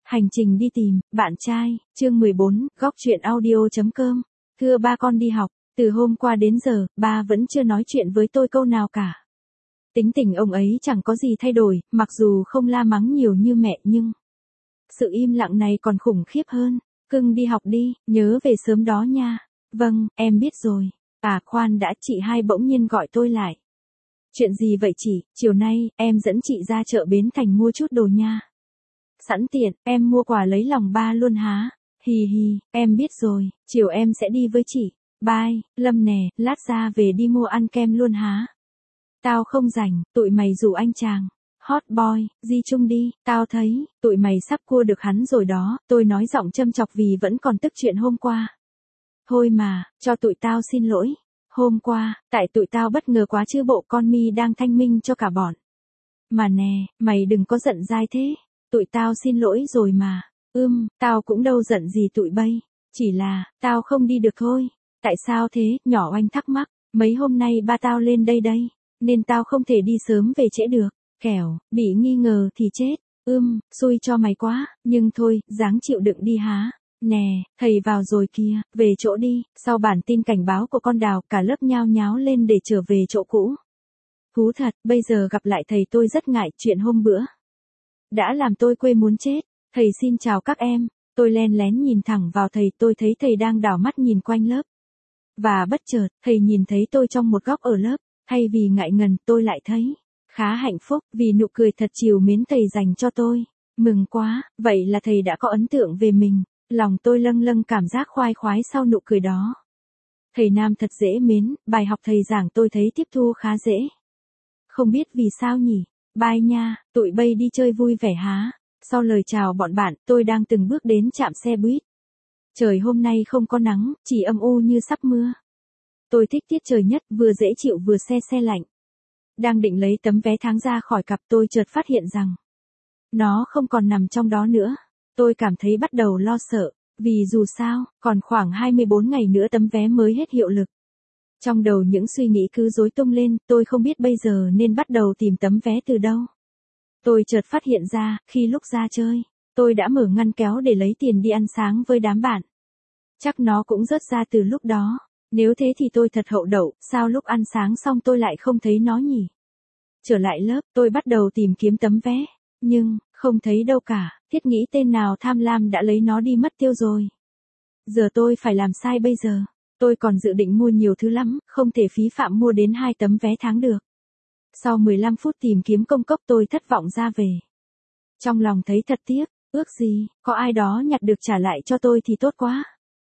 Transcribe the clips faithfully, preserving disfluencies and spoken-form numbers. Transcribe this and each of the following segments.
Hành trình đi tìm, bạn trai, chương mười bốn, góc truyện audio.com. Thưa ba, con đi học, từ hôm qua đến giờ, ba vẫn chưa nói chuyện với tôi câu nào cả. Tính tình ông ấy chẳng có gì thay đổi, mặc dù không la mắng nhiều như mẹ nhưng sự im lặng này còn khủng khiếp hơn. Cưng đi học đi, nhớ về sớm đó nha. Vâng, em biết rồi. À khoan đã, chị hai bỗng nhiên gọi tôi lại. Chuyện gì vậy chị? Chiều nay, em dẫn chị ra chợ Bến Thành mua chút đồ nha. Sẵn tiện, em mua quà lấy lòng ba luôn há. Hì hì, em biết rồi, chiều em sẽ đi với chị. Bye, Lâm nè, lát ra về đi mua ăn kem luôn há. Tao không rảnh, tụi mày rủ anh chàng hot boy, di chung đi, tao thấy, tụi mày sắp cua được hắn rồi đó, tôi nói giọng châm chọc vì vẫn còn tức chuyện hôm qua. Thôi mà, cho tụi tao xin lỗi. Hôm qua, tại tụi tao bất ngờ quá chứ bộ con mi đang thanh minh cho cả bọn. Mà nè, mày đừng có giận dai thế. Tụi tao xin lỗi rồi mà. Ưm, tao cũng đâu giận gì tụi bay. Chỉ là, tao không đi được thôi. Tại sao thế, nhỏ oanh thắc mắc. Mấy hôm nay ba tao lên đây đây. Nên tao không thể đi sớm về trễ được. Kẻo, bị nghi ngờ thì chết. Ưm, xui cho mày quá. Nhưng thôi, ráng chịu đựng đi há. Nè, thầy vào rồi kìa, về chỗ đi. Sau bản tin cảnh báo của con Đào, cả lớp nhao nháo lên để trở về chỗ cũ. Thú thật, bây giờ gặp lại thầy tôi rất ngại chuyện hôm bữa. Đã làm tôi quê muốn chết. Thầy xin chào các em. Tôi len lén nhìn thẳng vào thầy, tôi thấy thầy đang đảo mắt nhìn quanh lớp. Và bất chợt, thầy nhìn thấy tôi trong một góc ở lớp. Thay vì ngại ngần, tôi lại thấy khá hạnh phúc vì nụ cười thật trìu mến thầy dành cho tôi. Mừng quá, vậy là thầy đã có ấn tượng về mình. Lòng tôi lâng lâng cảm giác khoai khoái sau nụ cười đó. Thầy Nam thật dễ mến, bài học thầy giảng tôi thấy tiếp thu khá dễ. Không biết vì sao nhỉ? Bye nha, tụi bay đi chơi vui vẻ há. Sau lời chào bọn bạn, tôi đang từng bước đến trạm xe buýt. Trời hôm nay không có nắng, chỉ âm u như sắp mưa. Tôi thích tiết trời nhất, vừa dễ chịu vừa se se lạnh. Đang định lấy tấm vé tháng ra khỏi cặp, tôi chợt phát hiện rằng nó không còn nằm trong đó nữa. Tôi cảm thấy bắt đầu lo sợ, vì dù sao, còn khoảng hai mươi bốn ngày nữa tấm vé mới hết hiệu lực. Trong đầu những suy nghĩ cứ rối tung lên, tôi không biết bây giờ nên bắt đầu tìm tấm vé từ đâu. Tôi chợt phát hiện ra, khi lúc ra chơi, tôi đã mở ngăn kéo để lấy tiền đi ăn sáng với đám bạn. Chắc nó cũng rớt ra từ lúc đó. Nếu thế thì tôi thật hậu đậu, sao lúc ăn sáng xong tôi lại không thấy nó nhỉ? Trở lại lớp, tôi bắt đầu tìm kiếm tấm vé, nhưng không thấy đâu cả. Thiết nghĩ tên nào tham lam đã lấy nó đi mất tiêu rồi. Giờ tôi phải làm sao bây giờ? Tôi còn dự định mua nhiều thứ lắm, không thể phí phạm mua đến hai tấm vé tháng được. Sau mười lăm phút tìm kiếm công cốc tôi thất vọng ra về. Trong lòng thấy thật tiếc, ước gì, có ai đó nhặt được trả lại cho tôi thì tốt quá.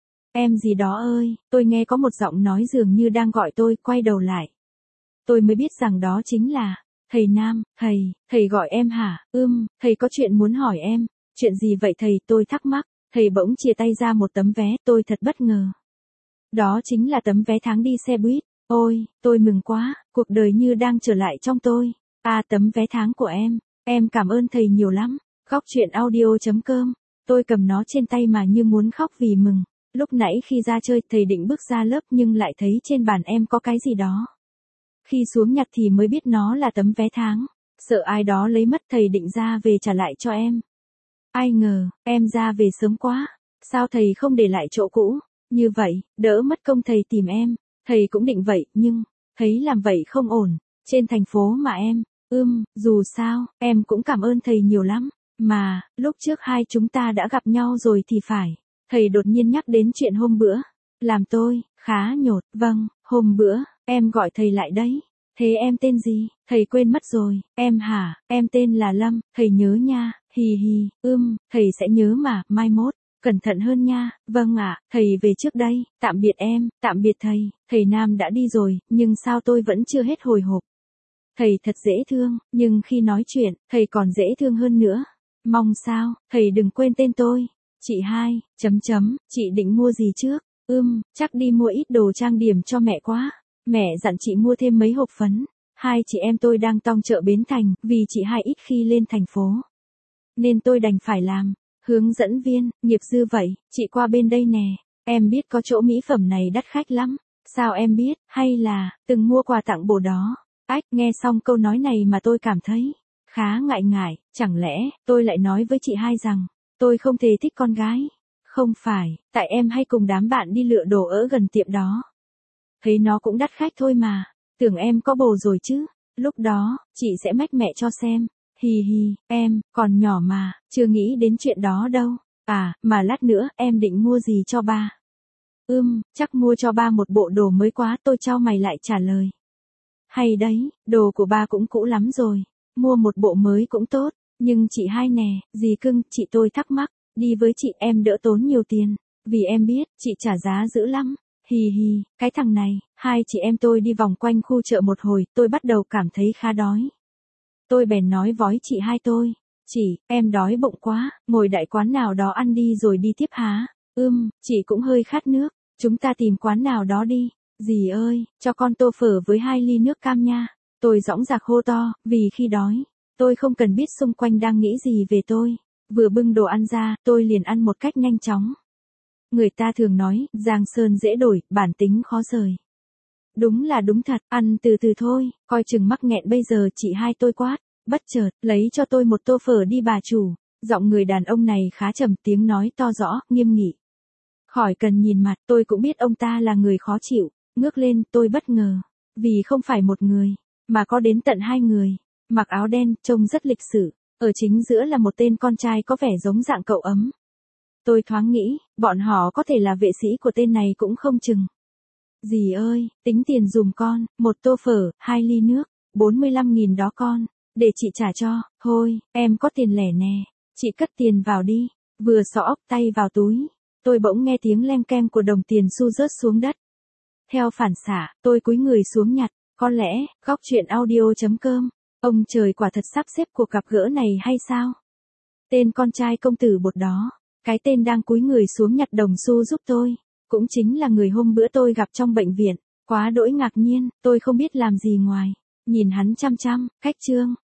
Em gì đó ơi, tôi nghe có một giọng nói dường như đang gọi tôi, quay đầu lại. Tôi mới biết rằng đó chính là thầy Nam. Thầy, thầy gọi em hả? Ưm, thầy có chuyện muốn hỏi em. Chuyện gì vậy thầy? Tôi thắc mắc. Thầy bỗng chia tay ra một tấm vé, tôi thật bất ngờ. Đó chính là tấm vé tháng đi xe buýt. Ôi, tôi mừng quá, cuộc đời như đang trở lại trong tôi. À, tấm vé tháng của em, em cảm ơn thầy nhiều lắm. Góc truyện audio.com. Tôi cầm nó trên tay mà như muốn khóc vì mừng. Lúc nãy khi ra chơi, thầy định bước ra lớp nhưng lại thấy trên bàn em có cái gì đó. Khi xuống nhặt thì mới biết nó là tấm vé tháng. Sợ ai đó lấy mất, thầy định ra về trả lại cho em. Ai ngờ, em ra về sớm quá. Sao thầy không để lại chỗ cũ? Như vậy, đỡ mất công thầy tìm em. Thầy cũng định vậy, nhưng thấy làm vậy không ổn. Trên thành phố mà em. Ưm, dù sao, em cũng cảm ơn thầy nhiều lắm. Mà, lúc trước hai chúng ta đã gặp nhau rồi thì phải. Thầy đột nhiên nhắc đến chuyện hôm bữa. Làm tôi khá nhột. Vâng, hôm bữa, em gọi thầy lại đấy. Thế em tên gì? Thầy quên mất rồi. Em hả? Em tên là Lâm. Thầy nhớ nha. Hì hì. Ưm, thầy sẽ nhớ mà. Mai mốt, cẩn thận hơn nha. Vâng ạ, thầy về trước đây. Tạm biệt em. Tạm biệt thầy. Thầy Nam đã đi rồi, nhưng sao tôi vẫn chưa hết hồi hộp. Thầy thật dễ thương, nhưng khi nói chuyện, thầy còn dễ thương hơn nữa. Mong sao, thầy đừng quên tên tôi. Chị hai, chấm chấm, chị định mua gì trước? Ưm, chắc đi mua ít đồ trang điểm cho mẹ quá. Mẹ dặn chị mua thêm mấy hộp phấn. Hai chị em tôi đang tong chợ Bến Thành, vì chị hai ít khi lên thành phố. Nên tôi đành phải làm hướng dẫn viên, nghiệp dư vậy. Chị qua bên đây nè. Em biết có chỗ mỹ phẩm này đắt khách lắm. Sao em biết? Hay là từng mua quà tặng bồ đó? Ách, nghe xong câu nói này mà tôi cảm thấy khá ngại ngại. Chẳng lẽ tôi lại nói với chị hai rằng Tôi không thể thích con gái. Không phải, tại em hay cùng đám bạn đi lựa đồ ở gần tiệm đó. Thấy nó cũng đắt khách thôi mà, tưởng em có bồ rồi chứ. Lúc đó, chị sẽ mách mẹ cho xem. Hì hì, em, còn nhỏ mà, chưa nghĩ đến chuyện đó đâu. À, mà lát nữa, em định mua gì cho ba? Ừm, chắc mua cho ba một bộ đồ mới quá, tôi chau mày lại trả lời. Hay đấy, đồ của ba cũng cũ lắm rồi. Mua một bộ mới cũng tốt, nhưng chị hai nè, dì cưng, chị tôi thắc mắc, đi với chị em đỡ tốn nhiều tiền, vì em biết, chị trả giá dữ lắm. Hì hì, cái thằng này, hai chị em tôi đi vòng quanh khu chợ một hồi, tôi bắt đầu cảm thấy khá đói. Tôi bèn nói vói chị hai tôi, chị, em đói bụng quá, ngồi đại quán nào đó ăn đi rồi đi tiếp há. Ưm, chị cũng hơi khát nước, chúng ta tìm quán nào đó đi. Dì ơi, cho con tô phở với hai ly nước cam nha. Tôi dõng dạc hô to, vì khi đói, tôi không cần biết xung quanh đang nghĩ gì về tôi. Vừa bưng đồ ăn ra, tôi liền ăn một cách nhanh chóng. Người ta thường nói, giang sơn dễ đổi, bản tính khó rời. Đúng là đúng thật, ăn từ từ thôi, coi chừng mắc nghẹn bây giờ chị hai tôi quát. Bất chợt, lấy cho tôi một tô phở đi bà chủ. Giọng người đàn ông này khá trầm, tiếng nói to rõ, nghiêm nghị. Khỏi cần nhìn mặt, tôi cũng biết ông ta là người khó chịu. Ngước lên, tôi bất ngờ. Vì không phải một người, mà có đến tận hai người. Mặc áo đen, trông rất lịch sự. Ở chính giữa là một tên con trai có vẻ giống dạng cậu ấm. Tôi thoáng nghĩ, bọn họ có thể là vệ sĩ của tên này cũng không chừng. Dì ơi, tính tiền dùm con, một tô phở, hai ly nước, bốn mươi lăm nghìn đó con, để chị trả cho. Thôi, em có tiền lẻ nè, chị cất tiền vào đi. Vừa xỏ ốc tay vào túi, tôi bỗng nghe tiếng leng keng của đồng tiền xu rớt xuống đất. Theo phản xạ, tôi cúi người xuống nhặt. Có lẽ, góc truyện audio.com, ông trời quả thật sắp xếp cuộc gặp gỡ này hay sao? Tên con trai công tử bột đó, cái tên đang cúi người xuống nhặt đồng xu giúp tôi, cũng chính là người hôm bữa tôi gặp trong bệnh viện. Quá đỗi ngạc nhiên, tôi không biết làm gì ngoài nhìn hắn chăm chăm. Khách trương.